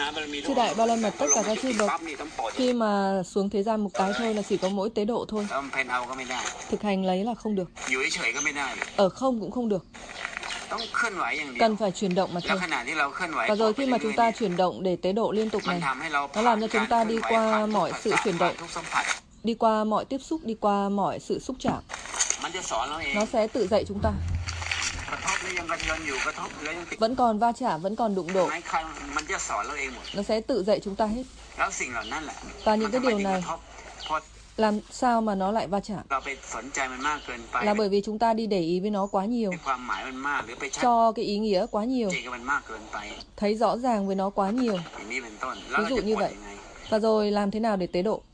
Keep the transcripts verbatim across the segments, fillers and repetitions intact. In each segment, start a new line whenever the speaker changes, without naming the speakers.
Chư đại ba la mật tất cả các chư bậc khi mà xuống thế gian một cái thôi là chỉ có mỗi tế độ thôi. Thực hành lấy là không được. Ở không cũng không được. Cần phải chuyển động mà thôi. Và rồi khi mà chúng ta chuyển động để tế độ liên tục này, nó làm cho chúng ta đi qua mọi sự chuyển động, đi qua mọi tiếp xúc, đi qua mọi sự xúc chạm. Nó sẽ tự dạy chúng ta. Vẫn còn va chạm, vẫn còn đụng độ, nó sẽ tự dạy chúng ta hết. Và những cái điều này làm sao mà nó lại va chạm? Là bởi vì chúng ta đi để ý với nó quá nhiều, cho cái ý nghĩa quá nhiều, thấy rõ ràng với nó quá nhiều. Ví dụ như vậy. Và rồi làm thế nào để tế độ?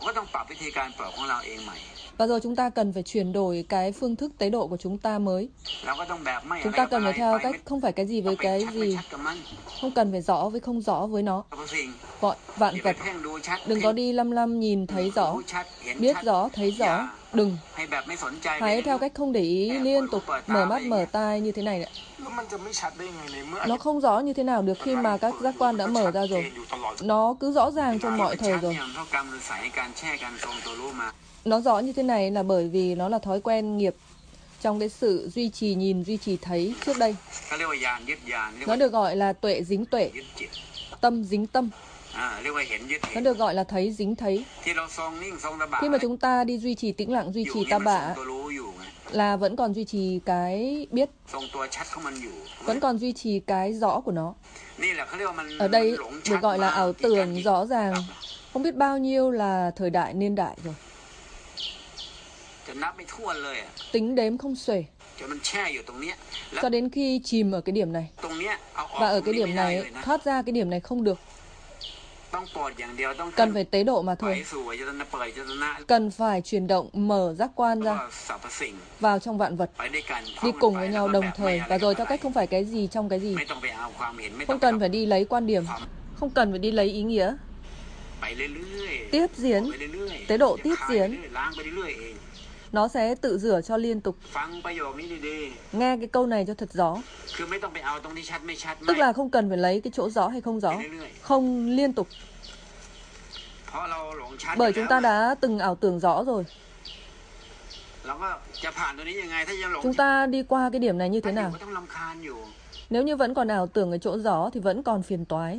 Và rồi chúng ta cần phải chuyển đổi cái phương thức tế độ của chúng ta mới. Chúng ta cần phải theo cách không phải cái gì với cái gì, không cần phải rõ với không rõ với nó. Gọi vạn vật. Đừng có đi lăm lăm nhìn thấy rõ, biết rõ, thấy rõ. Đừng. Hãy theo cách không để ý, liên tục mở mắt mở tai như thế này đấy. Nó không rõ như thế nào được khi mà các giác quan đã mở ra rồi. Nó cứ rõ ràng trong mọi thời rồi. Nó rõ như thế này là bởi vì nó là thói quen nghiệp trong cái sự duy trì nhìn, duy trì thấy trước đây. Nó được gọi là tuệ dính tuệ, tâm dính tâm. Nó được gọi là thấy dính thấy. Khi mà chúng ta đi duy trì tĩnh lặng, duy trì ta bạ là vẫn còn duy trì cái biết, vẫn còn duy trì cái rõ của nó. Ở đây được gọi là ảo tưởng rõ ràng, không biết bao nhiêu là thời đại niên đại rồi. Tính đếm không xuể. Cho đến khi chìm ở cái điểm này. Và ở cái điểm này, thoát ra cái điểm này không được. Cần phải tế độ mà thôi. Cần phải chuyển động, mở giác quan ra vào trong vạn vật, đi cùng với nhau đồng thời. Và rồi theo cách không phải cái gì trong cái gì. Không cần phải đi lấy quan điểm, không cần phải đi lấy ý nghĩa. Tiếp diễn, tế độ tiếp diễn. Nó sẽ tự rửa cho liên tục. Nghe cái câu này cho thật rõ. Tức là không cần phải lấy cái chỗ rõ hay không rõ. Không liên tục. Bởi chúng ta đã từng ảo tưởng rõ rồi. Chúng ta đi qua cái điểm này như thế nào? Nếu như vẫn còn ảo tưởng ở chỗ rõ thì vẫn còn phiền toái.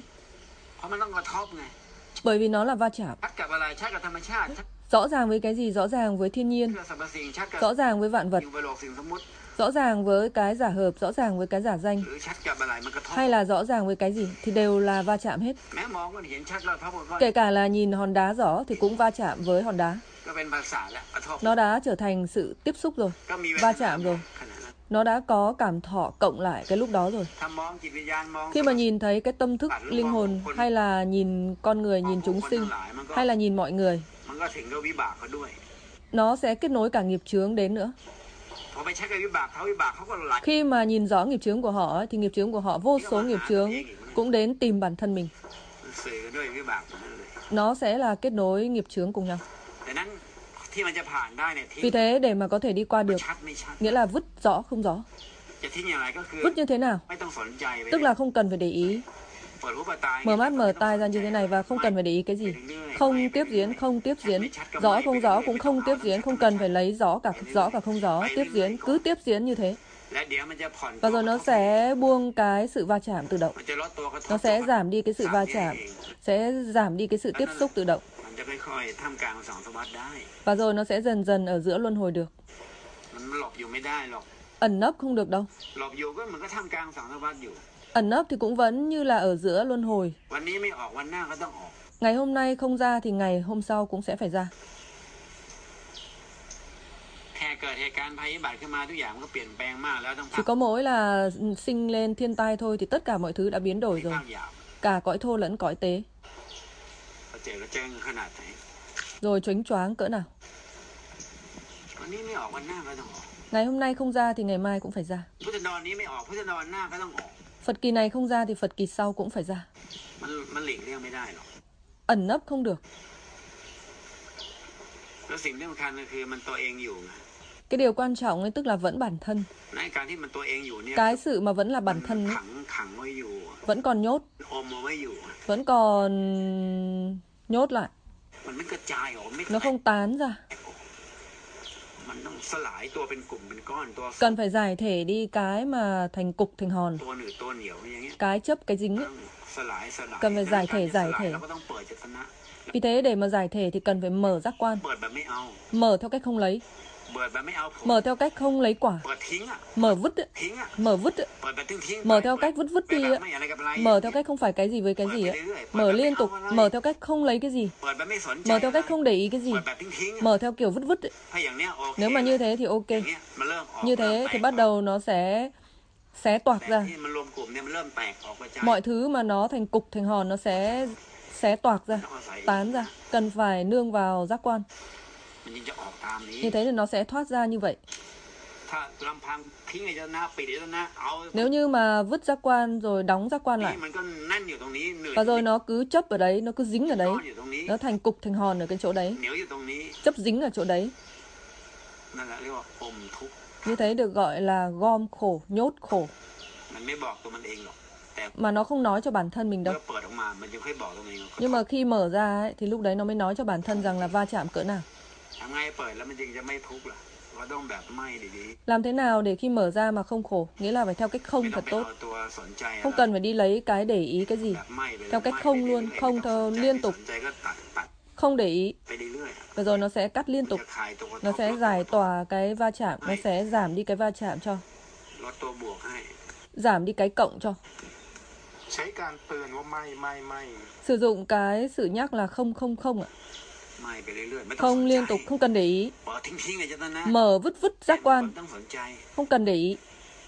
Bởi vì nó là va chạm. Rõ ràng với cái gì? Rõ ràng với thiên nhiên, rõ ràng với vạn vật, rõ ràng với cái giả hợp, rõ ràng với cái giả danh, hay là rõ ràng với cái gì thì đều là va chạm hết. Kể cả là nhìn hòn đá rõ thì cũng va chạm với hòn đá. Nó đã trở thành sự tiếp xúc rồi, va chạm rồi. Nó đã có cảm thọ cộng lại cái lúc đó rồi. Khi mà nhìn thấy cái tâm thức linh hồn, hay là nhìn con người, nhìn chúng sinh, hay là nhìn mọi người, nó sẽ kết nối cả nghiệp chướng đến nữa. Khi mà nhìn rõ nghiệp chướng của họ thì nghiệp chướng của họ, vô số nghiệp chướng cũng đến tìm bản thân mình. Nó sẽ là kết nối nghiệp chướng cùng nhau. Vì thế để mà có thể đi qua được, nghĩa là vứt rõ không rõ. Vứt như thế nào? Tức là không cần phải để ý. Mở mắt mở tai ra như thế này và không cần phải để ý cái gì. Không tiếp diễn, không tiếp diễn. Rõ không rõ cũng không tiếp diễn. Không cần phải lấy rõ cả rõ cả không rõ. Tiếp diễn, cứ tiếp diễn như thế. Và rồi nó sẽ buông cái sự va chạm tự động. Nó sẽ giảm đi cái sự va chạm. Sẽ giảm đi cái sự tiếp xúc tự động. Và rồi nó sẽ dần dần ở giữa luân hồi được. Ẩn nấp không được đâu. Ẩn nấp thì cũng vẫn như là ở giữa luân hồi. Ngày hôm nay không ra thì ngày hôm sau cũng sẽ phải ra. Chỉ có mỗi là sinh lên thiên tai thôi thì tất cả mọi thứ đã biến đổi rồi. Cả cõi thô lẫn cõi tế. Rồi choáng choáng cỡ nào. Ngày hôm nay không ra thì ngày mai cũng phải ra. Phật kỳ này không ra thì Phật kỳ sau cũng phải ra. Ẩn nấp không được. Cái điều quan trọng ấy tức là vẫn bản thân. Cái sự mà vẫn là bản thân ấy, vẫn còn nhốt, vẫn còn nhốt lại. Nó không tán ra. Cần phải giải thể đi cái mà thành cục thành hòn, cái chấp cái dính ấy. Cần phải giải thể giải thể. Vì thế để mà giải thể thì cần phải mở giác quan. Mở theo cách không lấy. Mở theo cách không lấy quả. Mở vứt ấy. Mở vứt ấy. Mở theo cách vứt vứt đi ấy. Mở theo cách không phải cái gì với cái gì ấy. Mở liên tục. Mở theo cách không lấy cái gì. Mở theo cách không để ý cái gì. Mở theo kiểu vứt vứt ấy. Nếu mà như thế thì ok. Như thế thì bắt đầu nó sẽ xé toạc ra. Mọi thứ mà nó thành cục thành hòn nó sẽ xé toạc ra, tán ra. Cần phải nương vào giác quan. Như thế thì nó sẽ thoát ra như vậy. Nếu như mà vứt giác quan rồi đóng giác quan lại, và rồi nó cứ chấp ở đấy, nó cứ dính ở đấy, nó thành cục thành hòn ở cái chỗ đấy, chấp dính ở chỗ đấy. Như thế được gọi là gom khổ, nhốt khổ. Mà nó không nói cho bản thân mình đâu. Nhưng mà khi mở ra ấy, thì lúc đấy nó mới nói cho bản thân rằng là va chạm cỡ nào. Làm thế nào để khi mở ra mà không khổ? Nghĩa là phải theo cách không thật tốt. Không cần phải đi lấy cái để ý cái gì. Theo cách không luôn, không theo liên tục. Không để ý. Và rồi nó sẽ cắt liên tục. Nó sẽ giải tỏa cái va chạm. Nó sẽ giảm đi cái va chạm cho. Giảm đi cái cộng cho. Sử dụng cái sự nhắc là không không không ạ. Không liên tục, không cần để ý. Mở vứt vứt giác quan. Không cần để ý.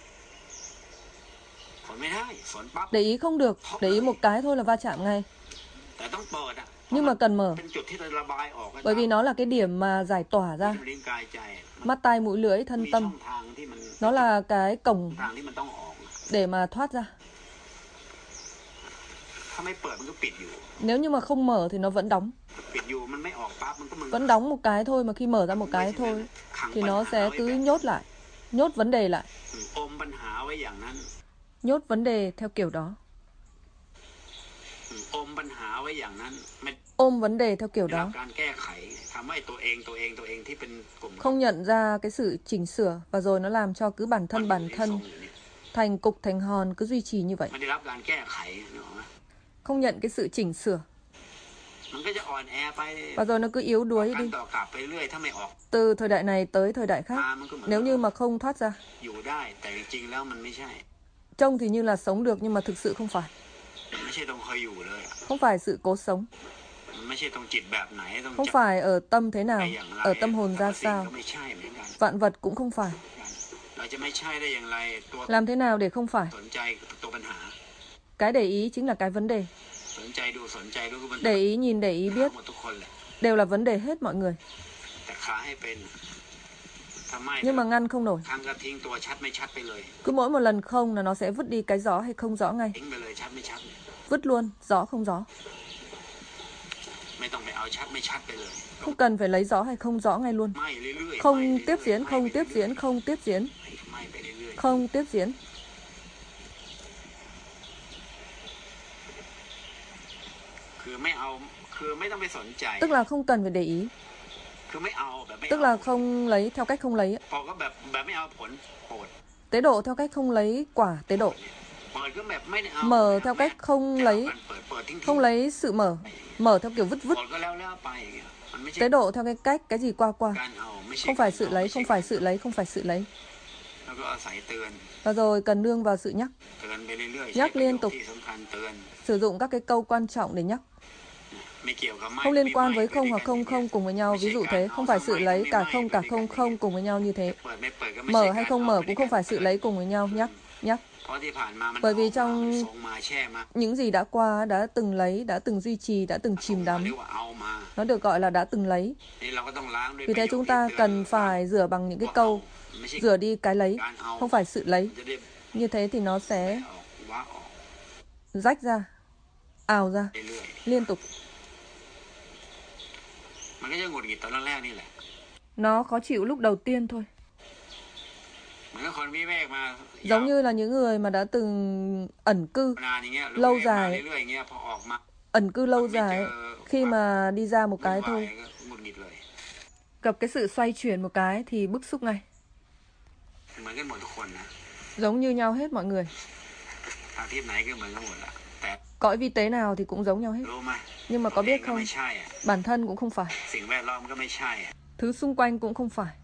Để ý không được. Để ý một cái thôi là va chạm ngay. Nhưng mà cần mở. Bởi vì nó là cái điểm mà giải tỏa ra. Mắt tai mũi lưỡi thân tâm. Nó là cái cổng để mà thoát ra. Nếu như mà không mở thì nó vẫn đóng. Vẫn đóng một cái thôi, mà khi mở ra một cái thôi thì nó sẽ cứ nhốt lại. Nhốt vấn đề lại. Nhốt vấn đề theo kiểu đó. Ôm vấn đề theo kiểu đó. Không nhận ra cái sự chỉnh sửa. Và rồi nó làm cho cứ bản thân bản thân thành cục thành hòn, cứ duy trì như vậy. Không nhận cái sự chỉnh sửa. Và rồi nó cứ yếu đuối đi. Từ thời đại này tới thời đại khác. Nếu như mà không thoát ra. Trông thì như là sống được nhưng mà thực sự không phải. Không phải sự cố sống. Không phải ở tâm thế nào, ở tâm hồn ra sao. Vạn vật cũng không phải. Làm thế nào để không phải? Cái để ý chính là cái vấn đề. Để ý nhìn, để ý biết. Đều là vấn đề hết mọi người. Nhưng mà ngăn không nổi. Cứ mỗi một lần không là nó sẽ vứt đi cái rõ hay không rõ ngay. Vứt luôn, rõ không rõ. Không cần phải lấy rõ hay không rõ ngay luôn. Không tiếp diễn, không tiếp diễn, không tiếp diễn. Không tiếp diễn. Tức là không cần phải để ý. Tức là không lấy theo cách không lấy. Tế độ theo cách không lấy quả tế độ. Mở theo cách không lấy. Không lấy sự mở. Mở theo kiểu vứt vứt. Tế độ theo cái cách cái gì qua qua. Không phải sự lấy, không phải sự lấy, không phải sự lấy. Và rồi cần nương vào sự nhắc. Nhắc liên tục. Sử dụng các cái câu quan trọng để nhắc. Không liên quan với không hoặc không không cùng với nhau. Ví dụ thế, không phải sự lấy, cả không cả không không cùng với nhau như thế. Mở hay không mở cũng không phải sự lấy cùng với nhau. Nhắc, nhắc. Bởi vì trong những gì đã qua, đã từng lấy, đã từng duy trì, đã từng chìm đắm, nó được gọi là đã từng lấy. Vì thế chúng ta cần phải rửa bằng những cái câu, rửa đi cái lấy, không phải sự lấy. Như thế thì nó sẽ rách ra, ào ra, liên tục. Nó khó chịu lúc đầu tiên thôi. Giống như là những người mà đã từng ẩn cư lâu dài, ẩn cư lâu dài, khi mà đi ra một cái thôi, gặp cái sự xoay chuyển một cái thì bức xúc ngay. Giống như nhau hết mọi người. Cõi vi tế nào thì cũng giống nhau hết. Nhưng mà có biết không, bản thân cũng không phải, thứ xung quanh cũng không phải.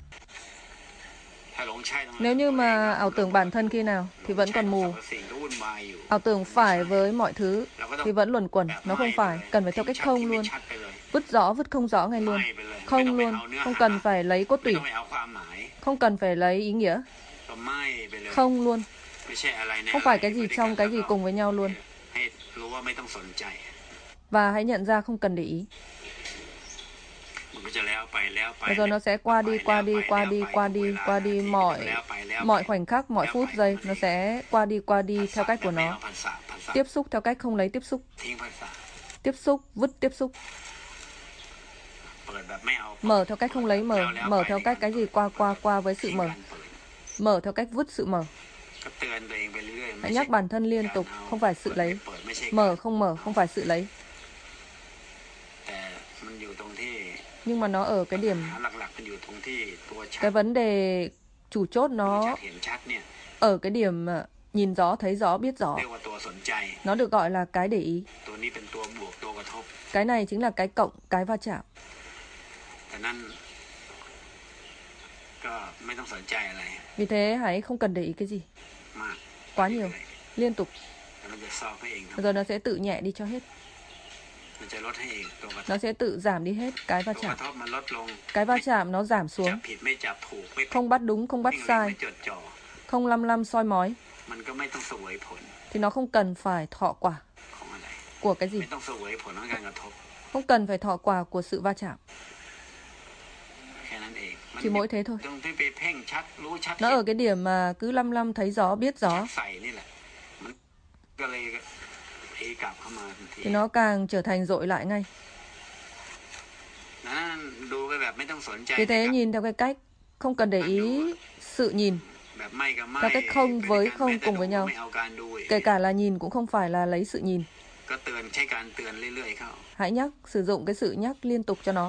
Nếu như mà ảo tưởng bản thân khi nào thì vẫn còn mù. Ảo tưởng phải với mọi thứ thì vẫn luẩn quẩn. Nó không phải, cần phải theo cách không luôn. Vứt rõ, vứt không rõ ngay luôn. Không luôn, không cần phải lấy cốt tủy, không cần phải lấy ý nghĩa. Không luôn. Không phải cái gì trong cái gì cùng với nhau luôn. Và hãy nhận ra không cần để ý. Và rồi nó sẽ qua đi, qua đi, qua đi, qua đi, qua đi, mọi mọi khoảnh khắc, mọi phút giây, nó sẽ qua đi, qua đi theo cách của nó. Tiếp xúc theo cách không lấy tiếp xúc. Tiếp xúc, vứt tiếp xúc. Mở theo cách không lấy mở, mở theo cách cái gì qua qua qua với sự mở. Mở theo cách vứt sự mở. Hãy nhắc bản thân liên tục, không phải sự lấy. Mở không mở, không phải sự lấy. Nhưng mà nó ở cái điểm, cái vấn đề chủ chốt nó ở cái điểm nhìn rõ, thấy rõ, biết rõ. Nó được gọi là cái để ý. Cái này chính là cái cộng, cái va chạm. Vì thế hãy không cần để ý cái gì quá nhiều, liên tục. Rồi nó sẽ tự nhẹ đi cho hết. Nó sẽ tự giảm đi hết cái va chạm. Cái va chạm nó giảm xuống. Không bắt đúng, không bắt sai, không lăm lăm soi mói, thì nó không cần phải thọ quả của cái gì. Không cần phải thọ quả của sự va chạm. Chỉ mỗi thế thôi. Nó ở cái điểm mà cứ lăm lăm thấy gió, biết gió, thì nó càng trở thành dội lại ngay. Vì thế nhìn theo cái cách không cần để ý sự nhìn, theo cách không với không cùng với nhau. Kể cả là nhìn cũng không phải là lấy sự nhìn. Hãy nhắc, sử dụng cái sự nhắc liên tục cho nó.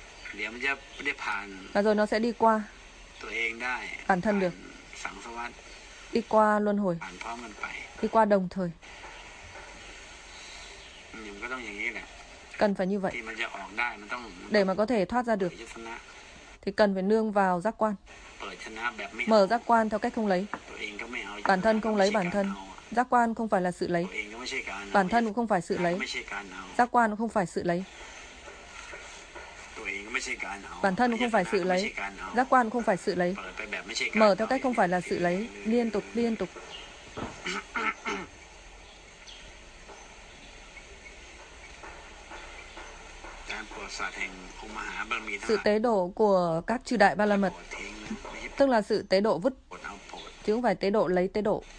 Và rồi nó sẽ đi qua bản thân được. Đi qua luân hồi. Đi qua đồng thời. Cần phải như vậy. Để mà có thể thoát ra được thì cần phải nương vào giác quan. Mở giác quan theo cách không lấy. Bản thân không lấy bản thân. Giác quan không phải là sự lấy. Bản thân cũng không phải sự lấy. Giác quan cũng không phải sự lấy. Bản thân cũng không phải sự lấy. Giác quan cũng không phải sự lấy. Mở theo cách không phải là sự lấy. Liên tục, liên tục. Sự tế độ của các chư đại ba la mật, tức là sự tế độ vứt, chứ không phải tế độ lấy tế độ.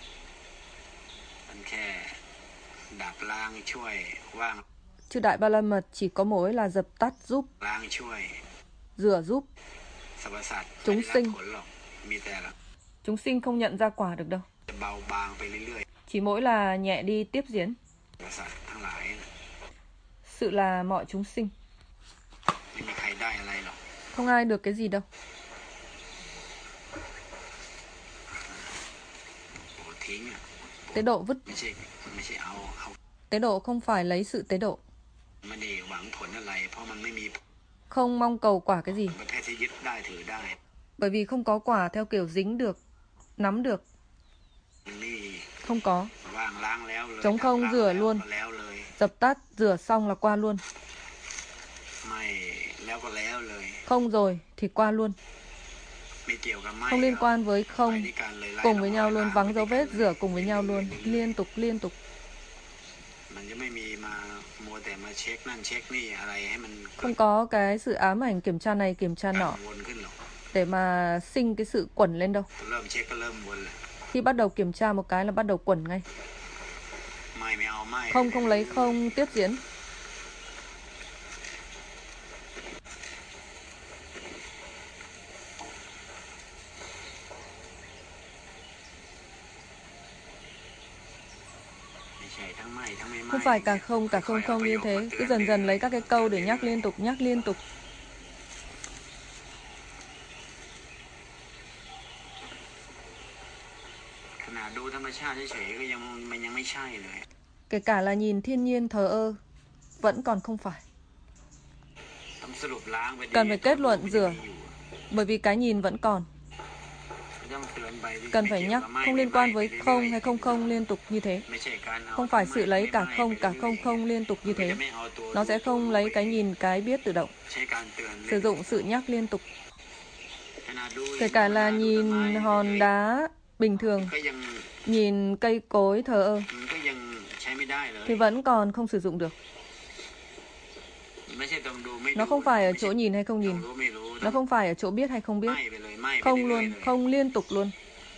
Chư đại ba la mật chỉ có mỗi là dập tắt giúp, rửa giúp chúng sinh. Chúng sinh không nhận ra quả được đâu. Chỉ mỗi là nhẹ đi tiếp diễn. Sự là mọi chúng sinh. Không ai được cái gì đâu. Tế độ vứt. Tế độ không phải lấy sự tế độ. Không mong cầu quả cái gì. Bởi vì không có quả theo kiểu dính được, nắm được. Không có. Trống không rửa luôn. Dập tắt, rửa xong là qua luôn. Không rồi thì qua luôn. Không liên quan với không, cùng với nhau luôn, vắng dấu vết, rửa cùng với nhau luôn, liên tục, liên tục. Không có cái sự ám ảnh kiểm tra này, kiểm tra nọ, để mà sinh cái sự quẩn lên đâu. Khi bắt đầu kiểm tra một cái là bắt đầu quẩn ngay. Không, không lấy không, tiếp diễn. phải cả không, cả không không như thế. Cứ dần dần lấy các cái câu để nhắc liên tục, nhắc liên tục. Kể cả là nhìn thiên nhiên thờ ơ, vẫn còn không phải. Cần phải kết luận rửa, bởi vì cái nhìn vẫn còn. Cần phải nhắc, không liên quan với không hay không không liên tục như thế. Không phải sự lấy cả không, cả không không liên tục như thế. Nó sẽ không lấy cái nhìn, cái biết tự động. Sử dụng sự nhắc liên tục. Kể cả là nhìn hòn đá bình thường, nhìn cây cối thờ ơ, thì vẫn còn không sử dụng được. Nó không phải ở chỗ nhìn hay không nhìn. Nó không phải ở chỗ biết hay không biết. Không luôn, không liên tục luôn.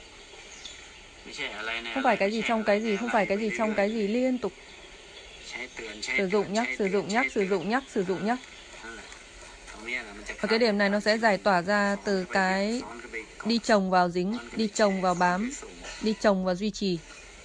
Không phải cái gì trong cái gì, không phải cái gì trong cái gì liên tục. Sử dụng nhắc, sử dụng nhắc, sử dụng nhắc, sử dụng nhắc. Và cái điểm này nó sẽ giải tỏa ra từ cái đi chồng vào dính, đi chồng vào bám, đi chồng vào duy trì.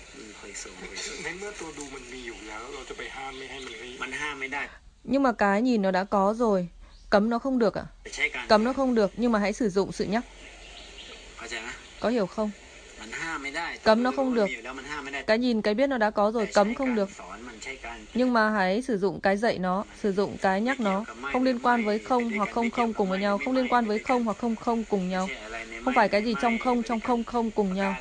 Nhưng mà cái nhìn nó đã có rồi, cấm nó không được ạ? À? Cấm nó không được, nhưng mà hãy sử dụng sự nhắc. Có hiểu không? Cấm nó không được. Cái nhìn, cái biết nó đã có rồi, cấm không được. Nhưng mà hãy sử dụng cái dạy nó, sử dụng cái nhắc nó. Không liên quan với không hoặc không không cùng với nhau. Không liên quan với không hoặc không không cùng nhau. Không phải cái gì trong không, trong không không cùng nhau.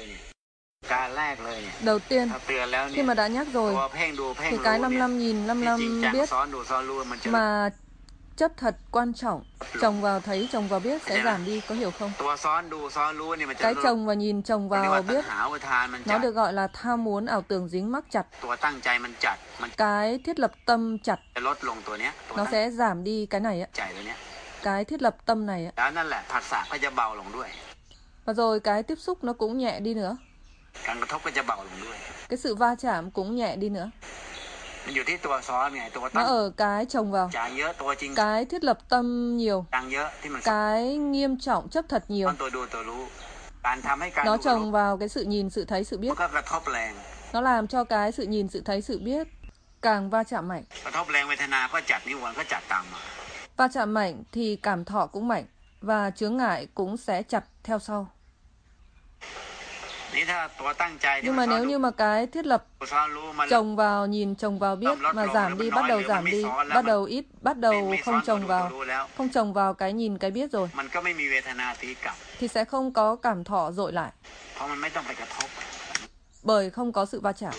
Đầu tiên, khi mà đã nhắc rồi, thì cái năm năm nhìn, năm năm biết mà chấp thật quan trọng, chồng vào thấy, chồng vào biết sẽ giảm đi, có hiểu không? Cái chồng và nhìn, chồng vào biết, nó được gọi là tham muốn, ảo tưởng, dính mắc chặt. Cái thiết lập tâm chặt, nó sẽ giảm đi cái này á. Cái thiết lập tâm này á. Và rồi cái tiếp xúc nó cũng nhẹ đi nữa. Cái sự va chạm cũng nhẹ đi nữa. Nó ở cái chồng vào. Cái thiết lập tâm nhiều. Cái nghiêm trọng chấp thật nhiều. Nó chồng vào cái sự nhìn, sự thấy, sự biết. Nó làm cho cái sự nhìn, sự thấy, sự biết càng va chạm mạnh. Va chạm mạnh thì cảm thọ cũng mạnh. Và chướng ngại cũng sẽ chặt theo sau. Nhưng mà nếu như mà cái thiết lập chồng vào nhìn, chồng vào biết mà giảm đi, bắt đầu giảm đi, bắt đầu ít, bắt đầu không chồng vào, không chồng vào cái nhìn, cái biết rồi, thì sẽ không có cảm thọ dội lại. Bởi không có sự va chạm.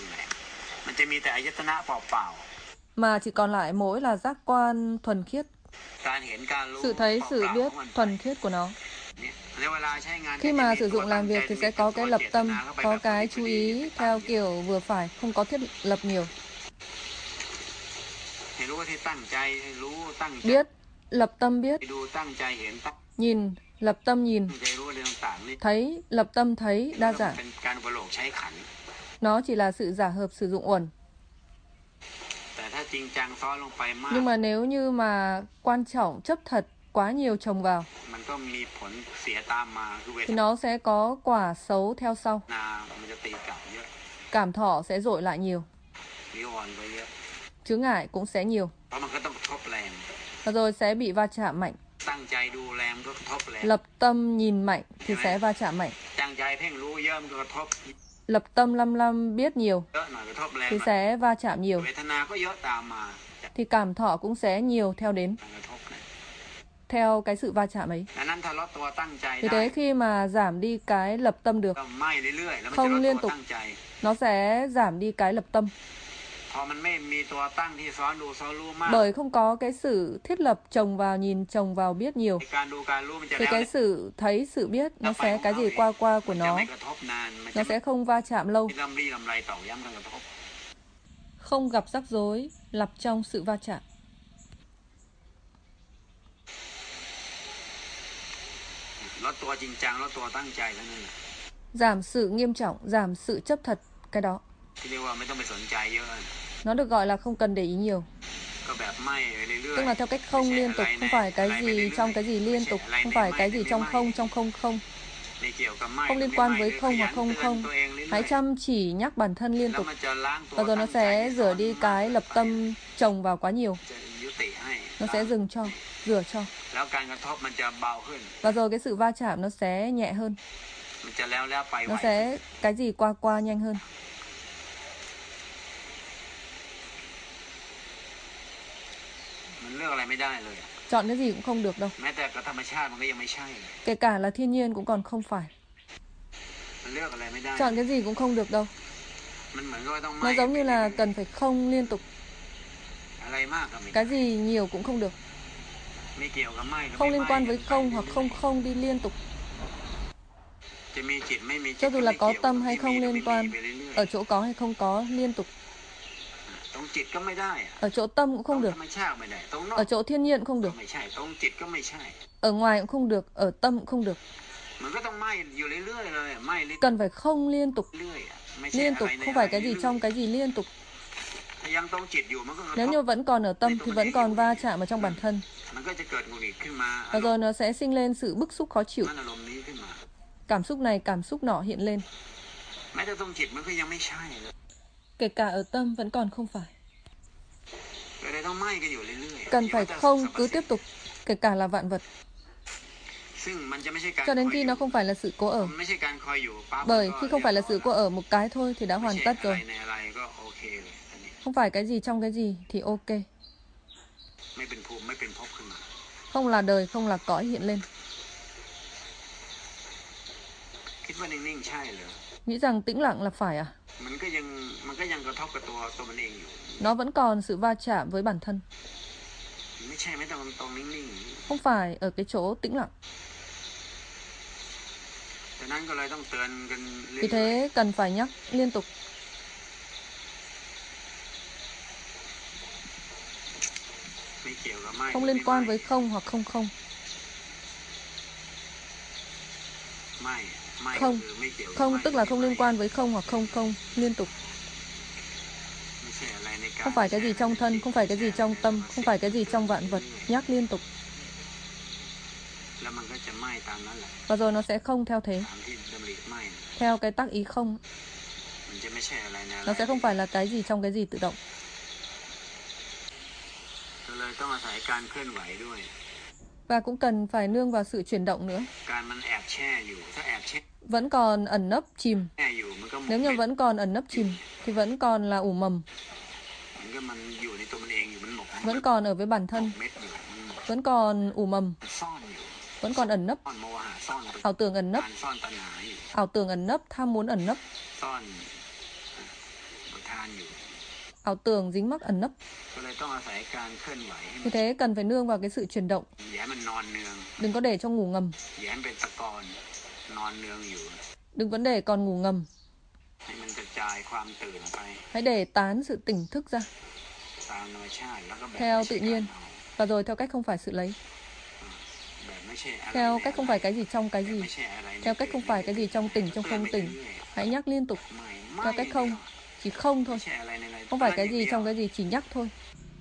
Mà chỉ còn lại mỗi là giác quan thuần khiết. Sự thấy, sự biết thuần khiết của nó. Khi mà sử dụng làm việc thì sẽ có cái lập tâm, có cái chú ý theo kiểu vừa phải, không có thiết lập nhiều. Biết, lập tâm biết. Nhìn, lập tâm nhìn. Thấy, lập tâm thấy, đa dạng. Nó chỉ là sự giả hợp sử dụng uẩn. Nhưng mà nếu như mà quan trọng, chấp thật, quá nhiều chồng vào, thì nó sẽ có quả xấu theo sau. Cảm thọ sẽ dội lại nhiều. Chướng ngại cũng sẽ nhiều. Và rồi sẽ bị va chạm mạnh. Lập tâm nhìn mạnh thì sẽ va chạm mạnh. Lập tâm lăm lăm biết nhiều thì sẽ va chạm nhiều. Thì cảm thọ cũng sẽ nhiều theo đến, theo cái sự va chạm ấy. Vì thế khi mà giảm đi cái lập tâm được, không liên tục, nó sẽ giảm đi cái lập tâm. Bởi không có cái sự thiết lập chồng vào nhìn, chồng vào biết nhiều, thì cái sự thấy, sự biết nó sẽ cái gì qua qua của nó, nó sẽ không va chạm lâu. Không gặp rắc rối, lặp trong sự va chạm. Giảm sự nghiêm trọng, giảm sự chấp thật, cái đó. Nó được gọi là không cần để ý nhiều. Tức là theo cách không liên tục, không phải cái gì trong cái gì liên tục, không phải cái gì trong không, trong không không. không liên quan với không hoặc không không. Hãy chăm chỉ nhắc bản thân liên tục, và rồi nó sẽ rửa đi cái lập tâm chồng vào quá nhiều. Nó sẽ dừng cho, rửa cho. Và rồi cái sự va chạm nó sẽ nhẹ hơn. Nó sẽ cái gì qua qua nhanh hơn. Chọn cái gì cũng không được đâu. Kể cả là thiên nhiên cũng còn không phải. Chọn cái gì cũng không được đâu. Nó giống như là cần phải không liên tục. Cái gì nhiều cũng không được. Không liên quan với không hoặc không không đi liên tục. Cho dù là có tâm hay không liên quan, ở chỗ có hay không có liên tục. Ở chỗ tâm cũng không được. Ở chỗ thiên nhiên cũng không được. Ở ngoài cũng không được. Ở tâm cũng không được. Cần phải không liên tục. Liên tục, không phải cái gì trong cái gì liên tục. Nếu như vẫn còn ở tâm thì vẫn còn va chạm ở trong bản thân. Và rồi nó sẽ sinh lên sự bức xúc khó chịu. Cảm xúc này, cảm xúc nọ hiện lên. Kể cả ở tâm vẫn còn không phải. Cần phải không cứ tiếp tục, kể cả là vạn vật. Cho đến khi nó không phải là sự cố ở. Bởi khi không phải là sự cố ở một cái thôi thì đã hoàn tất rồi. Không phải cái gì trong cái gì thì ok. Không là đời, không là cõi hiện lên. Nghĩ rằng tĩnh lặng là phải à? Nó vẫn còn sự va chạm với bản thân. Không phải ở cái chỗ tĩnh lặng. Vì thế cần phải nhắc liên tục. Không liên quan với không hoặc không không. Không, không tức là không liên quan với không hoặc không không, liên tục. Không phải cái gì trong thân, không phải cái gì trong tâm, không phải cái gì trong vạn vật, nhắc liên tục. Và rồi nó sẽ không theo thế. Theo cái tác ý không. Nó sẽ không phải là cái gì trong cái gì tự động. Và cũng cần phải nương vào sự chuyển động nữa. Vẫn còn ẩn nấp chìm. Nếu như vẫn còn ẩn nấp chìm thì vẫn còn là ủ mầm. Vẫn còn ở với bản thân. Vẫn còn ủ mầm. Vẫn còn ẩn nấp. Ảo tưởng ẩn nấp. Ảo tưởng ẩn nấp, tham muốn ẩn nấp. Ảo tưởng dính mắc ẩn nấp. Vì thế cần phải nương vào cái sự chuyển động. Đừng có để cho ngủ ngầm. Đừng vấn đề còn ngủ ngầm. Hãy để tán sự tỉnh thức ra. Theo tự nhiên. Và rồi theo cách không phải sự lấy. Theo cách không phải cái gì trong cái gì. Theo cách không phải cái gì trong tỉnh, trong không tỉnh. Hãy nhắc liên tục. Theo cách không. Chỉ không thôi. Không phải cái gì trong cái gì, chỉ nhắc thôi.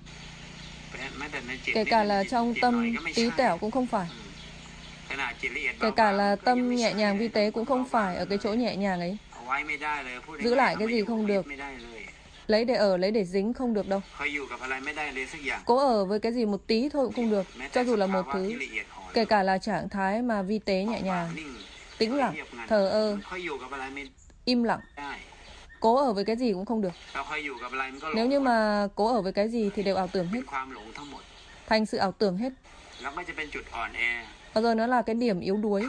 Kể cả là trong tâm tí tẹo cũng không phải. Kể cả là tâm nhẹ nhàng vi tế cũng không phải ở cái chỗ nhẹ nhàng ấy. Giữ lại cái gì không được. Lấy để ở, lấy để dính không được đâu. Cố ở với cái gì một tí thôi cũng không được. Cho dù là một thứ. Kể cả là trạng thái mà vi tế nhẹ nhàng. Tĩnh lặng, thờ ơ, im lặng. Cố ở với cái gì cũng không được. Nếu như mà cố ở với cái gì thì đều ảo tưởng hết. Thành sự ảo tưởng hết. Và rồi nó là cái điểm yếu đuối.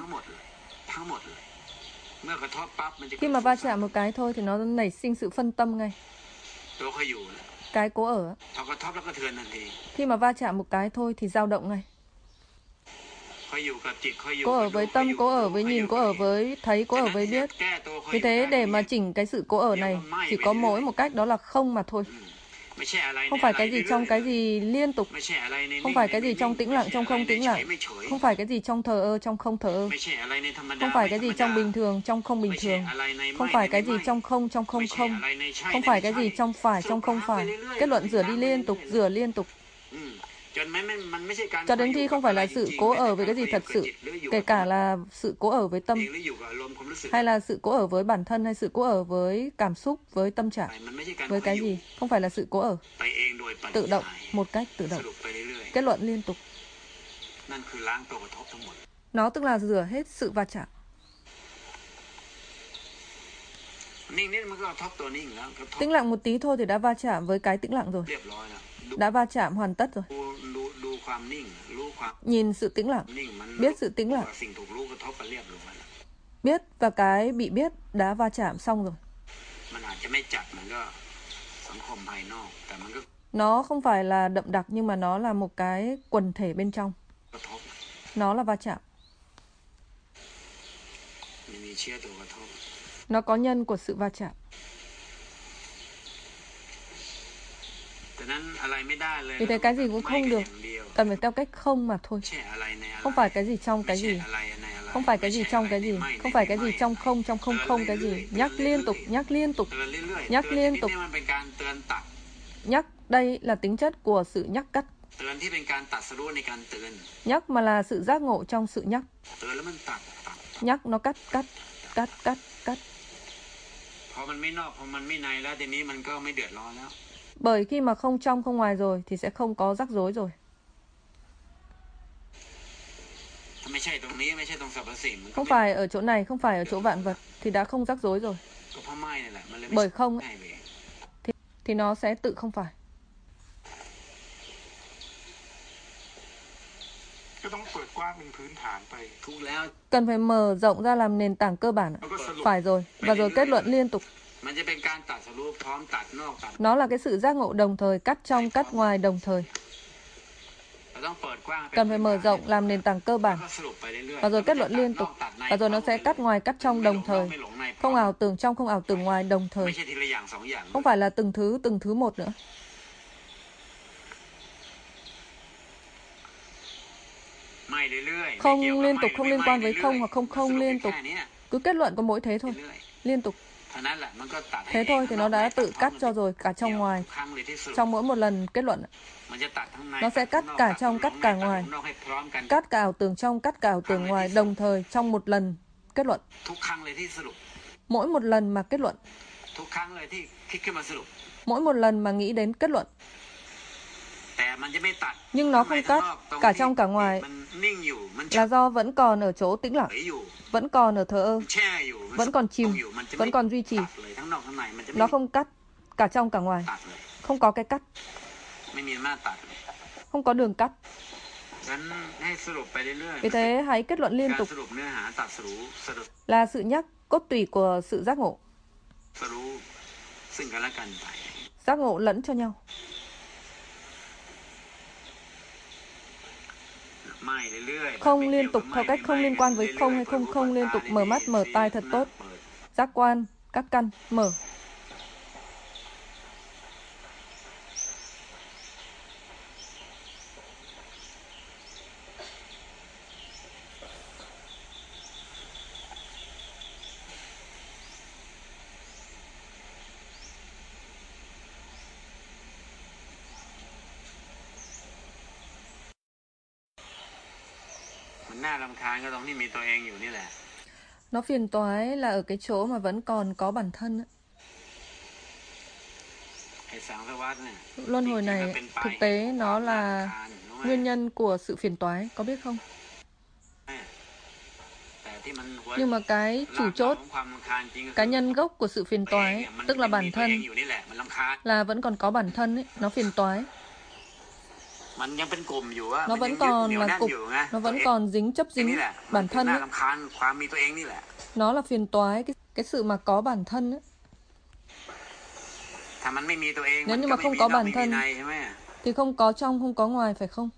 Khi mà va chạm một cái thôi thì nó nảy sinh sự phân tâm ngay. Cái cố ở. Khi mà va chạm một cái thôi thì dao động ngay. Cố ở với tâm, cố ở với nhìn, cố ở với thấy, cố ở với biết. Vì thế để mà chỉnh cái sự cố ở này chỉ có mỗi một cách, đó là không mà thôi. Không phải cái gì trong cái gì liên tục. Không phải cái gì trong tĩnh lặng, trong không tĩnh lặng. Không phải cái gì trong thờ ơ, trong không thờ ơ. Không phải cái gì trong bình thường, trong không bình thường. Không phải cái gì trong không, trong không không. Không phải cái gì trong phải, trong không phải. Kết luận rửa đi liên tục, rửa liên tục. Cho đến khi không phải là sự cố ở với cái gì thật sự, kể cả là sự cố ở với tâm, hay là sự cố ở với bản thân, hay sự cố ở với cảm xúc, với tâm trạng, với cái gì, không phải là sự cố ở, tự động, một cách tự động, kết luận liên tục. Nó tức là rửa hết sự va chạm. Tĩnh lặng một tí thôi thì đã va chạm với cái tĩnh lặng rồi. Đã va chạm hoàn tất rồi. Nhìn sự tĩnh lặng, biết sự tĩnh lặng, biết và cái bị biết đã va chạm xong rồi. Nó không phải là đậm đặc nhưng mà nó là một cái quần thể bên trong. Nó là va chạm. Nó có nhân của sự va chạm. Vì thế cái gì cũng không được, cần phải theo cách không mà thôi. Không phải cái gì trong cái gì, không phải cái gì trong cái gì, không phải cái gì trong không, trong không không cái gì. Nhắc liên tục, nhắc liên tục, nhắc liên tục. Nhắc đây là tính chất của sự nhắc cắt. Nhắc mà là sự giác ngộ trong sự nhắc. Nhắc nó cắt, cắt, cắt, cắt, cắt. Bởi khi mà không trong không ngoài rồi thì sẽ không có rắc rối rồi. Không phải ở chỗ này, không phải ở chỗ vạn vật thì đã không rắc rối rồi. Bởi không ấy, thì, thì nó sẽ tự không phải. Cần phải mở rộng ra làm nền tảng cơ bản. Phải rồi, và rồi kết luận liên tục. Nó là cái sự giác ngộ đồng thời, cắt trong, cắt ngoài đồng thời. Cần phải mở rộng làm nền tảng cơ bản. Và rồi kết luận liên tục. Và rồi nó sẽ cắt ngoài, cắt trong đồng thời. Không ảo tưởng trong, không ảo tưởng ngoài đồng thời. Không phải là từng thứ, từng thứ một nữa. Không liên tục, không liên quan với không hoặc không không liên tục. Cứ kết luận có mỗi thế thôi. Liên tục. Thế thôi thì nó đã tự cắt cho rồi, cả trong ngoài. Trong mỗi một lần kết luận, nó sẽ cắt cả trong, cắt cả ngoài. Cắt cả ảo tưởng trong, cắt cả ảo tưởng ngoài đồng thời trong một lần kết luận. Mỗi một lần mà kết luận. Mỗi một lần mà nghĩ đến kết luận. Nhưng nó không cắt cả trong cả ngoài là do vẫn còn ở chỗ tĩnh lặng, vẫn còn ở thờ ơ, vẫn còn chìm, vẫn còn duy trì. Nó không cắt cả trong cả ngoài. Không có cái cắt. Không có đường cắt. Vì thế hãy kết luận liên tục là sự nhắc cốt tủy của sự giác ngộ. Giác ngộ lẫn cho nhau. Không liên tục theo cách không liên quan với không hay không không liên tục. Mở mắt, mở tai thật tốt. Giác quan, các căn, mở. Nó phiền toái là ở cái chỗ mà vẫn còn có bản thân ấy. Luân hồi này thực tế nó là nguyên nhân của sự phiền toái, có biết không? Nhưng mà cái chủ chốt, cái nhân gốc của sự phiền toái, tức là bản thân, là vẫn còn có bản thân ấy, nó phiền toái. Nó vẫn còn là cục, nó vẫn còn dính chấp dính bản thân ấy. Nó là phiền toái, cái, cái sự mà có bản thân ấy. Nếu như mà không có bản thân thì không có trong, không có ngoài, phải không?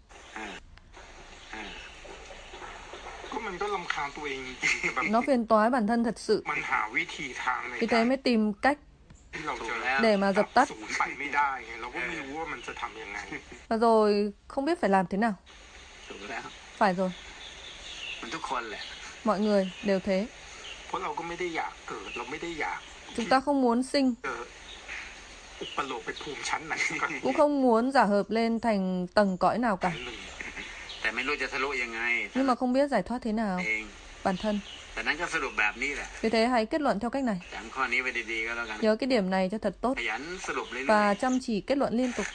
Nó phiền toái bản thân thật sự. Vì thế mới tìm cách để mà dập tắt. Và rồi không biết phải làm thế nào. Phải rồi. Mọi người đều thế. Chúng ta không muốn sinh. Cũng không muốn giả hợp lên thành tầng cõi nào cả. Nhưng mà không biết giải thoát thế nào bản thân. Vì thế hãy kết luận theo cách này. Nhớ cái điểm này cho thật tốt. Và chăm chỉ kết luận liên tục.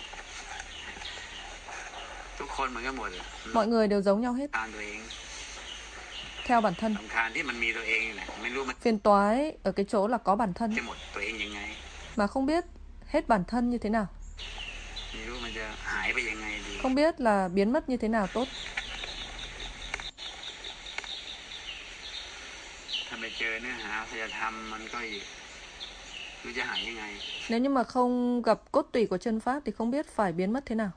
Mọi người đều giống nhau hết. Theo bản thân. Phiền toái ở cái chỗ là có bản thân mà không biết hết bản thân như thế nào. Không biết là biến mất như thế nào tốt. Nếu như mà không gặp cốt tủy của chân pháp thì không biết phải biến mất thế nào.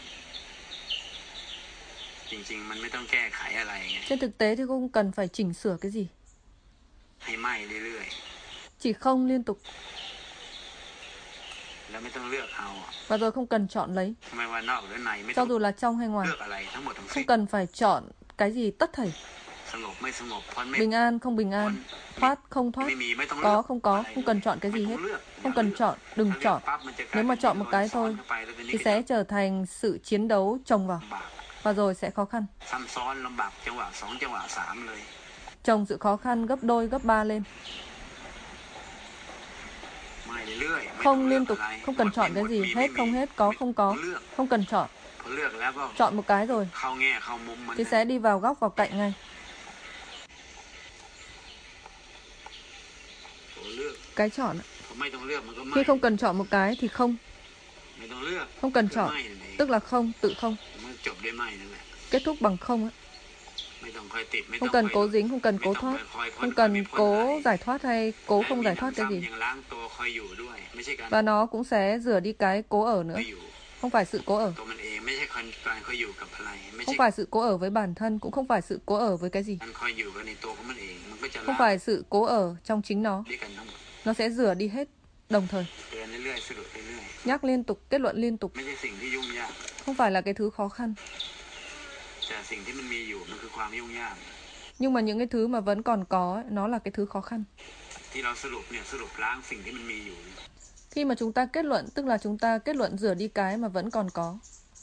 Trên thực tế thì không cần phải chỉnh sửa cái gì. Chỉ không liên tục. Và rồi không cần chọn lấy. Cho dù là trong hay ngoài. Không cần phải chọn cái gì tất thảy. Bình an không bình an, thoát không thoát, có không có, không cần chọn cái gì hết. Không cần chọn, đừng chọn. Nếu mà chọn một cái thôi thì sẽ trở thành sự chiến đấu chồng vào. Và rồi sẽ khó khăn. Chồng sự khó khăn gấp đôi, gấp ba lên. Không liên tục, không cần chọn cái gì, hết không hết, có không có, không cần chọn. Chọn một cái rồi thì sẽ đi vào góc, vào cạnh ngay. Cái chọn. Khi không cần chọn một cái thì không. Không cần chọn, tức là không, tự không. Kết thúc bằng không. Không cần cố dính, không cần cố thoát. Không cần cố giải thoát hay cố không giải thoát cái gì. Và nó cũng sẽ rửa đi cái cố ở nữa. Không phải sự cố ở. Không phải sự cố ở với bản thân, cũng không phải sự cố ở với cái gì. Không phải sự cố ở trong chính nó. Nó sẽ rửa đi hết đồng thời. Nhắc liên tục, kết luận liên tục. Không phải là cái thứ khó khăn. Nhưng mà những cái thứ mà vẫn còn có, nó là cái thứ khó khăn. Khi mà chúng ta kết luận, tức là chúng ta kết luận rửa đi cái mà vẫn còn có.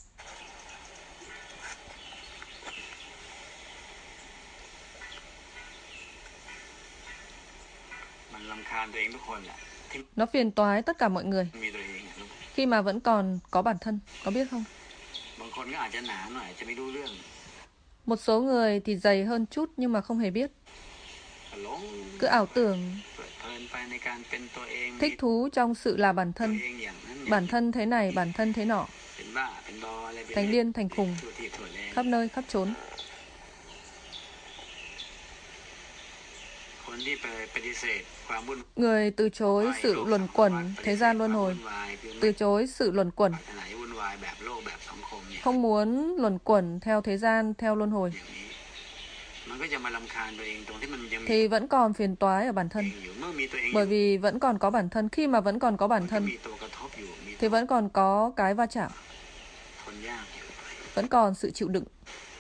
Nó phiền toái tất cả mọi người. Khi mà vẫn còn có bản thân, có biết không? Một số người thì dày hơn chút nhưng mà không hề biết. Cứ ảo tưởng, thích thú trong sự là bản thân. Bản thân thế này, bản thân thế nọ. Thành điên, thành khùng, khắp nơi, khắp chốn. Người từ chối sự luẩn quẩn, thế gian luân hồi. Từ chối sự luẩn quẩn. Không muốn luẩn quẩn theo thế gian, theo luân hồi. Thì vẫn còn phiền toái ở bản thân. Bởi vì vẫn còn có bản thân. Khi mà vẫn còn có bản thân thì vẫn còn có cái va chạm. Vẫn còn sự chịu đựng.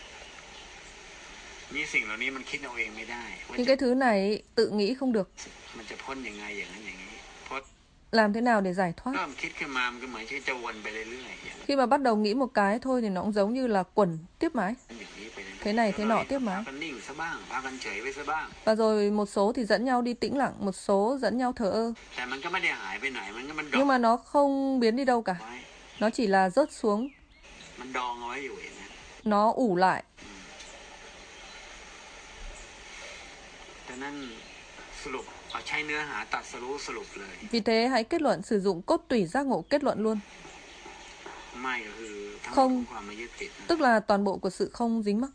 Nhưng cái thứ này tự nghĩ không được. Làm thế nào để giải thoát? Khi mà bắt đầu nghĩ một cái thôi thì nó cũng giống như là quẩn tiếp mãi. Thế này thế nọ tiếp mãi. Và rồi một số thì dẫn nhau đi tĩnh lặng, một số dẫn nhau thờ ơ. Nhưng mà nó không biến đi đâu cả. Nó chỉ là rớt xuống. Nó ủ lại. Vì thế hãy kết luận, sử dụng cốt tủy giác ngộ kết luận luôn. Không, tức là toàn bộ của sự không dính mắc.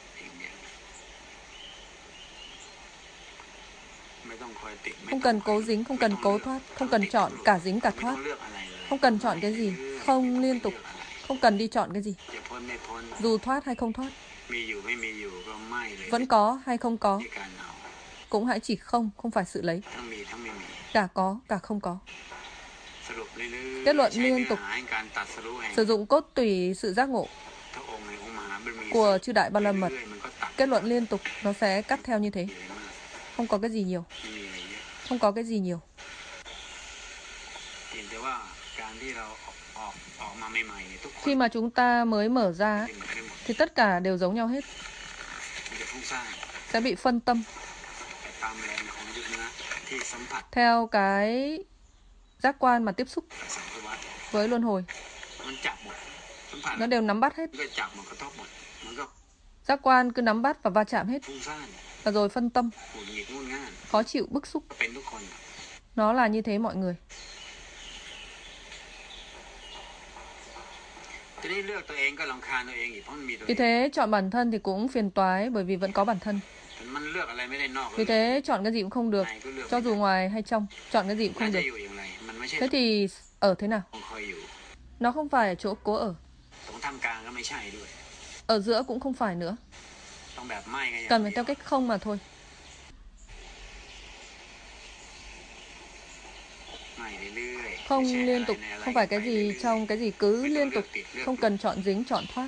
Không cần cố dính, không cần cố thoát, không cần chọn cả dính cả thoát. Không cần chọn cái gì, không liên tục, không cần đi chọn cái gì. Dù thoát hay không thoát, vẫn có hay không có, cũng hãy chỉ không, không phải sự lấy. Cả có, cả không có. Kết luận liên tục. Sử dụng cốt tủy sự giác ngộ của chư Đại Ba La Mật. Kết luận liên tục, nó sẽ cắt theo như thế. Không có cái gì nhiều. Không có cái gì nhiều. Khi mà chúng ta mới mở ra thì tất cả đều giống nhau hết, sẽ bị phân tâm theo cái giác quan mà tiếp xúc với luân hồi. Nó đều nắm bắt hết. Giác quan cứ nắm bắt và va chạm hết, và rồi phân tâm, khó chịu, bức xúc. Nó là như thế mọi người. Vì thế chọn bản thân thì cũng phiền toái, bởi vì vẫn có bản thân. Vì thế chọn cái gì cũng không được, cho dù ngoài hay trong, chọn cái gì cũng không được. Thế thì ở thế nào? Nó không phải ở chỗ cố ở. Ở giữa cũng không phải nữa. Cần phải theo cách không mà thôi. Không liên tục, không phải cái gì trong cái gì cứ liên tục. Không cần chọn dính, chọn thoát.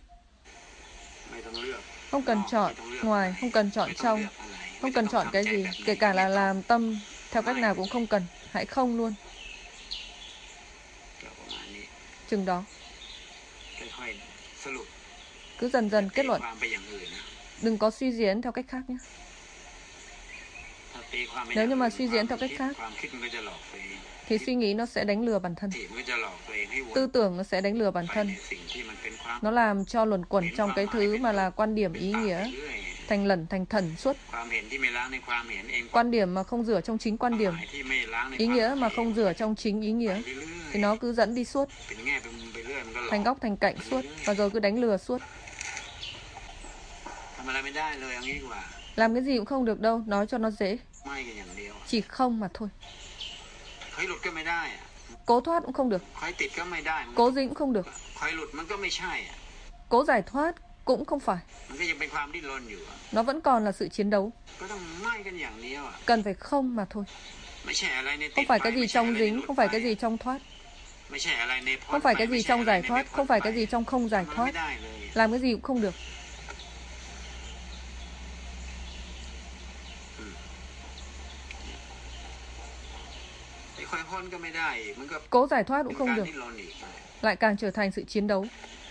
Không cần chọn ngoài, không cần chọn trong. Không cần chọn cái gì, kể cả là làm tâm theo cách nào cũng không cần. Hãy không luôn. Chừng đó. Cứ dần dần kết luận. Đừng có suy diễn theo cách khác nhé. Nếu như mà suy diễn theo cách khác thì suy nghĩ nó sẽ đánh lừa bản thân. Tư tưởng nó sẽ đánh lừa bản thân. Nó làm cho luẩn quẩn trong cái thứ mà là quan điểm ý nghĩa, thành lẩn thành thần suốt. Quan điểm mà không rửa trong chính quan điểm, ý nghĩa mà không rửa trong chính ý nghĩa, thì nó cứ dẫn đi suốt, thành góc thành cạnh suốt, và rồi cứ đánh lừa suốt. Làm cái gì cũng không được đâu, nói cho nó dễ. Chỉ không mà thôi. Cố thoát cũng không được, cố dính cũng không được, cố giải thoát cũng không phải. Nó vẫn còn là sự chiến đấu. Cần phải không mà thôi. Không phải cái gì trong dính, không phải cái gì trong thoát, không phải cái gì trong giải thoát, không phải cái gì trong không giải thoát. Làm cái gì cũng không được. Cố giải thoát cũng không được, lại càng trở thành sự chiến đấu.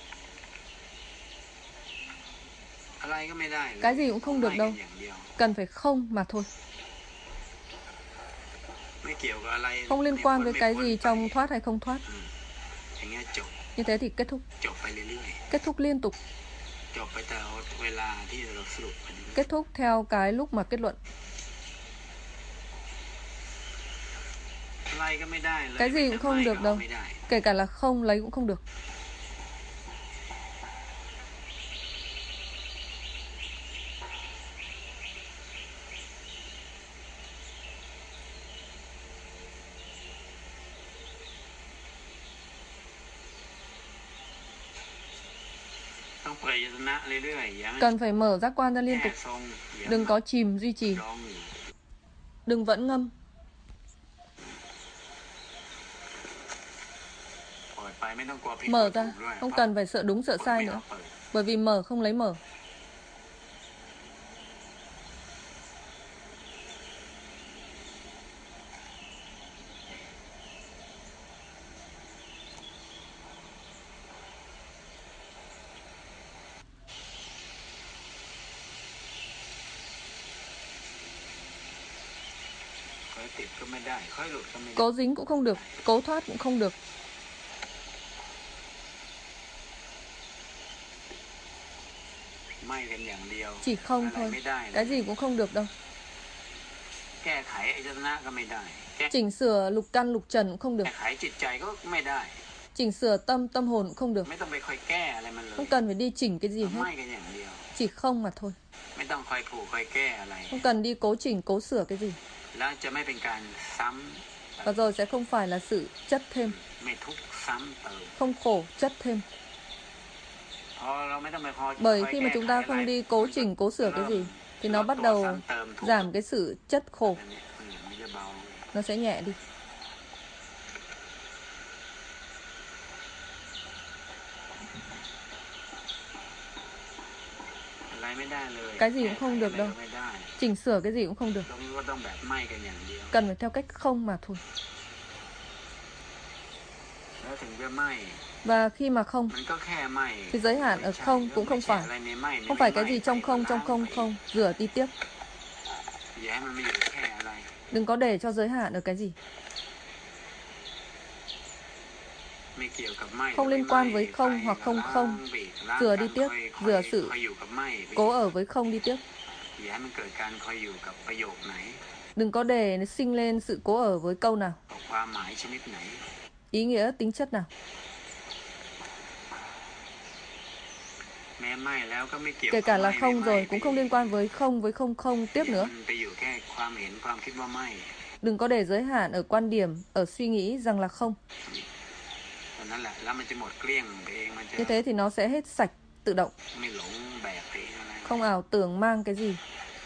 Cái gì cũng không được đâu, cần phải không mà thôi. Không liên quan với cái gì trong thoát hay không thoát. Như thế thì kết thúc. Kết thúc liên tục. Kết thúc theo cái lúc mà kết luận. Cái gì cũng không được đâu, kể cả là không lấy cũng không được. Cần phải mở giác quan ra liên tục. Đừng có chìm duy trì. Đừng vẫn ngâm. Mở ra, không cần phải sợ đúng sợ sai nữa. Bởi vì mở không lấy mở. Cố dính cũng không được, cố thoát cũng không được. Chỉ không thôi, cái gì cũng không được đâu. Chỉnh sửa lục căn lục trần cũng không được. Chỉnh sửa tâm tâm hồn cũng không được. Không cần phải đi chỉnh cái gì hết. Chỉ không mà thôi. Không cần đi cố chỉnh cố sửa cái gì. Và rồi sẽ không phải là sự chất thêm, không khổ chất thêm. Bởi khi mà chúng ta không đi cố chỉnh cố sửa cái gì thì nó bắt đầu giảm cái sự chất khổ. Nó sẽ nhẹ đi. Cái gì cũng không được đâu. Chỉnh sửa cái gì cũng không được. Cần phải theo cách không mà thôi. Và khi mà không thì giới hạn ở không cũng không phải. Không phải cái gì trong không, trong không không, rửa đi tiếp. Đừng có để cho giới hạn ở cái gì. Không liên quan với không hoặc không không, rửa đi tiếp, rửa sự cố ở với không đi tiếp. Đừng có để sinh lên sự cố ở với câu nào, ý nghĩa tính chất nào. Kể cả là không rồi cũng không liên quan với không với không không tiếp nữa. Đừng có để giới hạn ở quan điểm, ở suy nghĩ rằng là không. Như thế thì nó sẽ hết sạch tự động. Không ảo tưởng mang cái gì.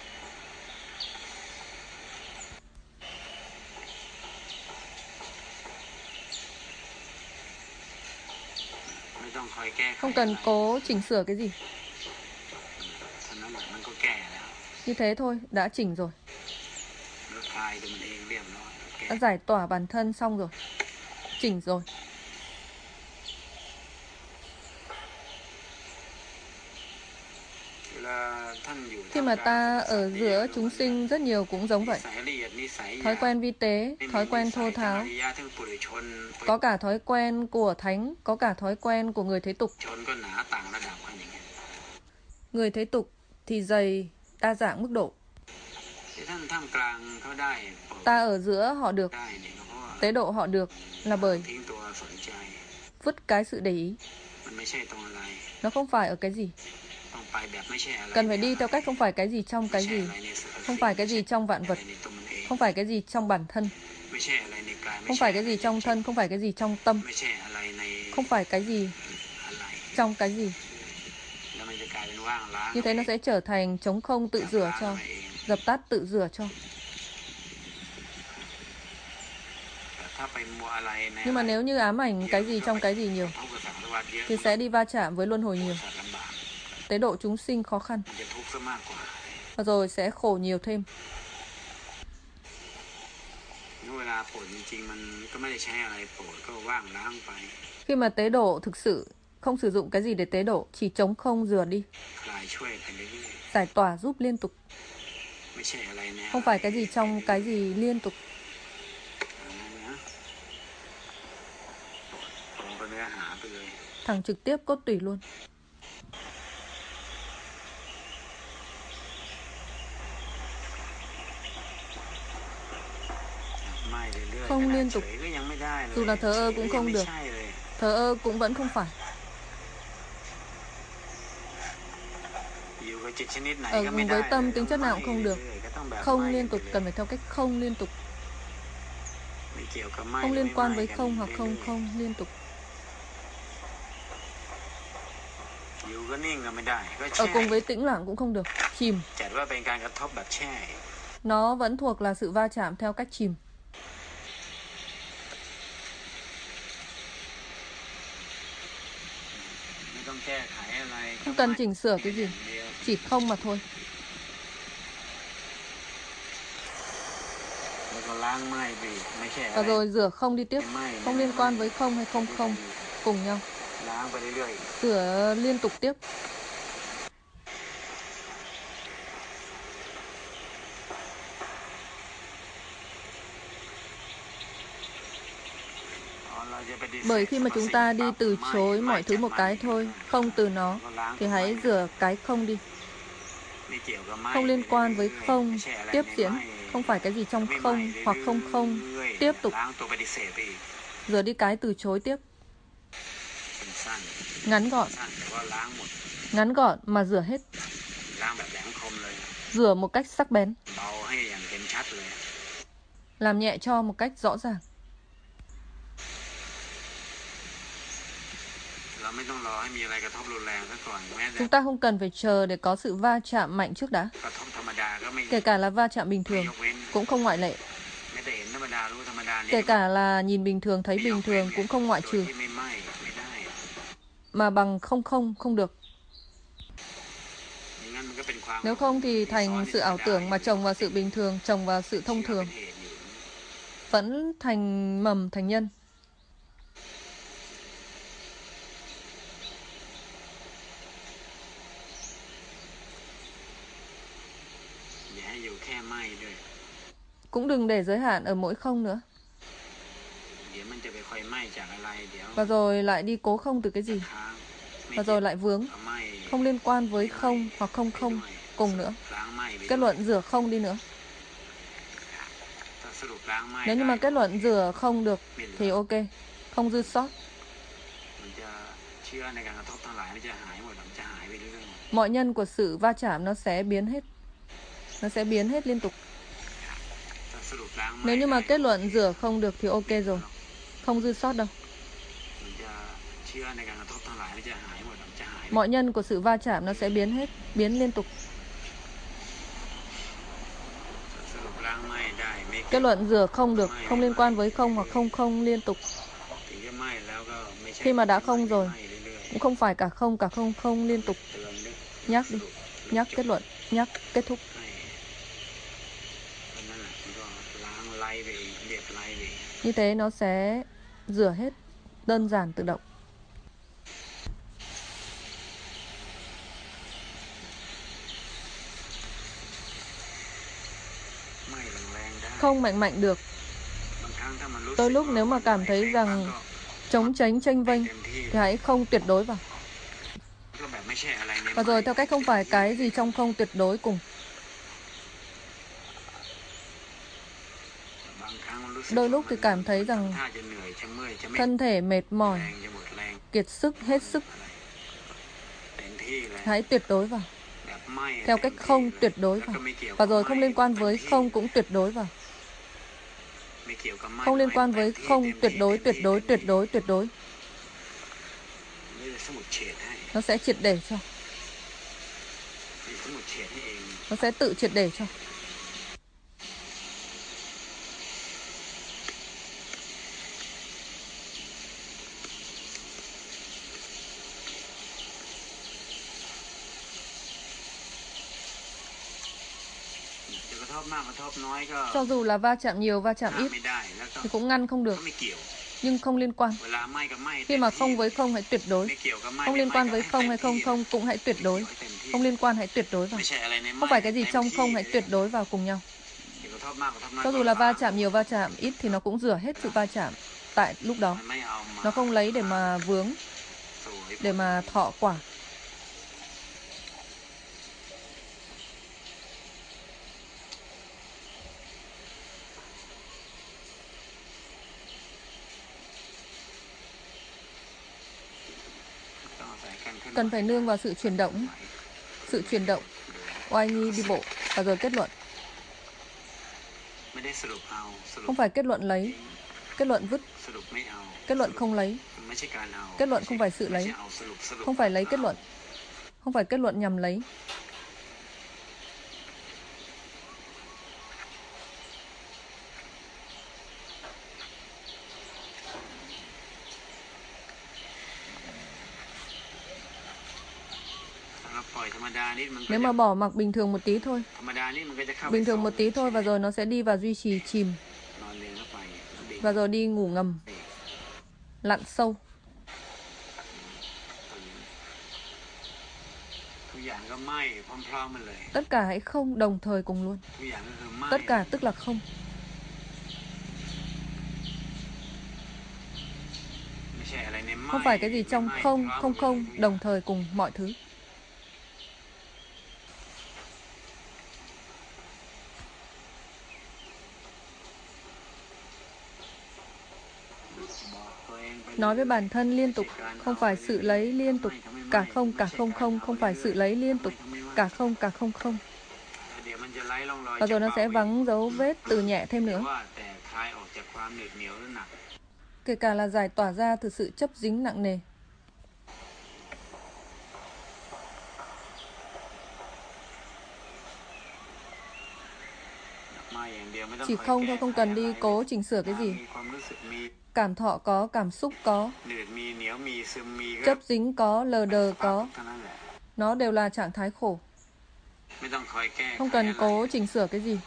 Không cần cố chỉnh sửa cái gì. Như thế thôi, đã chỉnh rồi. Đã giải tỏa bản thân xong rồi. Chỉnh rồi. Khi mà ta ở giữa chúng sinh rất nhiều cũng giống vậy. Thói quen vi tế, thói quen thô tháo. Có cả thói quen của thánh, có cả thói quen của người thế tục. Người thế tục thì dày, đa dạng mức độ. Ta ở giữa họ được, tế độ họ được là bởi vứt cái sự để ý. Nó không phải ở cái gì. Cần phải đi theo cách không phải cái gì trong cái gì. Không phải cái gì trong vạn vật. Không phải cái gì trong bản thân. Không phải cái gì trong thân, không phải cái gì trong tâm. Không phải cái gì trong cái gì. Như thế nó sẽ trở thành trống không tự rửa cho, dập tắt tự rửa cho. Nhưng mà nếu như ám ảnh cái gì trong cái gì nhiều thì sẽ đi va chạm với luân hồi nhiều. Tế độ chúng sinh khó khăn. Và rồi sẽ khổ nhiều thêm. Khi mà tế độ thực sự không sử dụng cái gì để tế độ, chỉ trống không rửa đi. Giải tỏa giúp liên tục. Không phải cái gì trong cái gì liên tục. Thẳng trực tiếp cốt tủy luôn. Không liên tục. Dù là thờ ơ cũng không được. Thờ ơ cũng vẫn không phải. Ở với tâm tính chất nào cũng không được. Không liên tục, cần phải theo cách không liên tục. Không liên quan với không hoặc không không liên tục. Ở cùng với tĩnh lặng cũng không được. Chìm. Nó vẫn thuộc là sự va chạm theo cách chìm. Không cần chỉnh sửa cái gì. Chỉ không mà thôi. Và rồi rửa không đi tiếp. Không liên quan với không hay không không. Cùng nhau. Rửa liên tục tiếp. Bởi khi mà chúng ta đi từ chối mọi thứ một cái thôi, không từ nó, thì hãy rửa cái không đi. Không liên quan với không, tiếp diễn, không phải cái gì trong không hoặc không không, tiếp tục. Rửa đi cái từ chối tiếp. Ngắn gọn. Ngắn gọn mà rửa hết. Rửa một cách sắc bén. Làm nhẹ cho một cách rõ ràng. Chúng ta không cần phải chờ để có sự va chạm mạnh trước đã. Kể cả là va chạm bình thường, cũng không ngoại lệ. Kể cả là nhìn bình thường thấy bình thường cũng không ngoại trừ. Mà bằng không không không được. Nếu không thì thành sự ảo tưởng mà trồng vào sự bình thường, trồng vào sự thông thường. Vẫn thành mầm thành nhân. Cũng đừng để giới hạn ở mỗi không nữa. Và rồi lại đi cố không từ cái gì. Và rồi lại vướng. Không liên quan với không hoặc không không cùng nữa. Kết luận rửa không đi nữa. Nếu như mà kết luận rửa không được thì ok. Không dư sót. Mọi nhân của sự va chạm nó sẽ biến hết. Nó sẽ biến hết liên tục. Nếu như mà kết luận rửa không được thì ok rồi. Không dư sót đâu. Mọi nhân của sự va chạm nó sẽ biến hết. Biến liên tục. Kết luận rửa không được. Không liên quan với không hoặc không không liên tục. Khi mà đã không rồi, cũng không phải cả không cả không không liên tục. Nhắc đi. Nhắc kết luận. Nhắc kết thúc. Như thế nó sẽ rửa hết. Đơn giản tự động. Không mạnh mạnh được. Đôi lúc nếu mà cảm thấy rằng chống tránh tranh vênh thì hãy không tuyệt đối vào. Và rồi theo cách không phải cái gì trong không tuyệt đối cùng. Đôi lúc thì cảm thấy rằng thân thể mệt mỏi, kiệt sức, hết sức. Hãy tuyệt đối vào. Theo cách không tuyệt đối vào. Và rồi không liên quan với không cũng tuyệt đối vào. Không liên quan với không tuyệt đối, tuyệt đối, tuyệt đối, tuyệt đối. Nó sẽ triệt để cho. Nó sẽ tự triệt để cho. Cho dù là va chạm nhiều, va chạm ít thì cũng ngăn không được. Nhưng không liên quan. Khi mà không với không hãy tuyệt đối. Không liên quan với không hay không không cũng hãy tuyệt đối. Không liên quan hãy tuyệt đối vào. Không phải cái gì trong không hãy tuyệt đối vào cùng nhau. Cho dù là va chạm nhiều, va chạm ít thì nó cũng rửa hết sự va chạm tại lúc đó. Nó không lấy để mà vướng, để mà thọ quả. Cần phải nương vào sự chuyển động. Sự chuyển động. Oai nghi đi bộ. Và rồi kết luận. Không phải kết luận lấy. Kết luận vứt. Kết luận không lấy. Kết luận không phải sự lấy. Không phải lấy kết luận. Không phải kết luận nhằm lấy. Nếu mà bỏ mặc bình thường một tí thôi. Bình thường một tí thôi và rồi nó sẽ đi vào duy trì chìm. Và rồi đi ngủ ngầm. Lặn sâu. Tất cả hãy không đồng thời cùng luôn. Tất cả tức là không. Không phải cái gì trong không, không không đồng thời cùng mọi thứ. Nói với bản thân liên tục, không phải sự lấy liên tục, cả không, cả không không, không phải sự lấy liên tục, cả không, cả không không. Và rồi nó sẽ vắng dấu vết từ nhẹ thêm nữa. Kể cả là giải tỏa ra từ sự chấp dính nặng nề. Chỉ không thôi, không cần đi cố chỉnh sửa cái gì. Cảm thọ có, cảm xúc có, chấp dính có, lờ đờ có. Nó đều là trạng thái khổ. Không cần cố chỉnh sửa cái gì.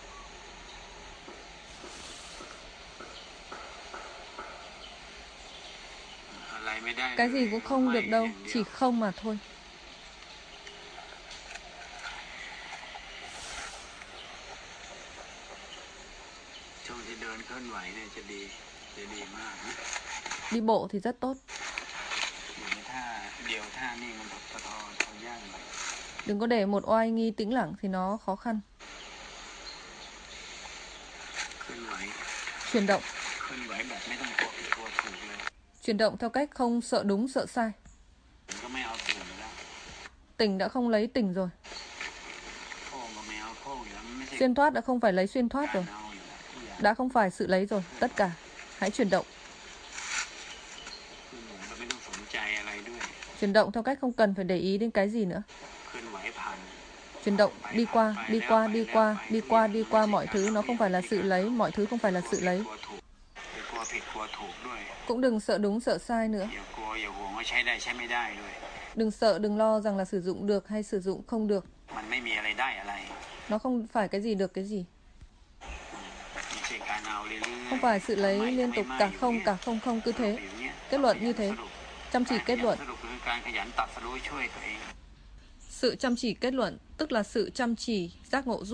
Cái gì cũng không được đâu, chỉ không mà thôi. Đi bộ thì rất tốt. Đừng có để một oai nghi tĩnh lặng thì nó khó khăn. Chuyển động. Chuyển động theo cách không sợ đúng sợ sai. Tỉnh đã không lấy tỉnh rồi. Xuyên thoát đã không phải lấy xuyên thoát rồi. Đã không phải sự lấy rồi. Tất cả. Hãy chuyển động. Chuyển động theo cách không cần phải để ý đến cái gì nữa. Chuyển động đi qua, đi qua, đi qua, đi qua, đi qua mọi thứ. Nó không phải là sự lấy. Mọi thứ không phải là sự lấy. Cũng đừng sợ đúng sợ sai nữa. Đừng sợ, đừng lo rằng là sử dụng được hay sử dụng không được. Nó không phải cái gì được cái gì. Không phải sự lấy liên tục cả không, cả không không cứ thế. Kết luận như thế. Chăm chỉ kết luận. Sự chăm chỉ kết luận tức là sự chăm chỉ giác ngộ giúp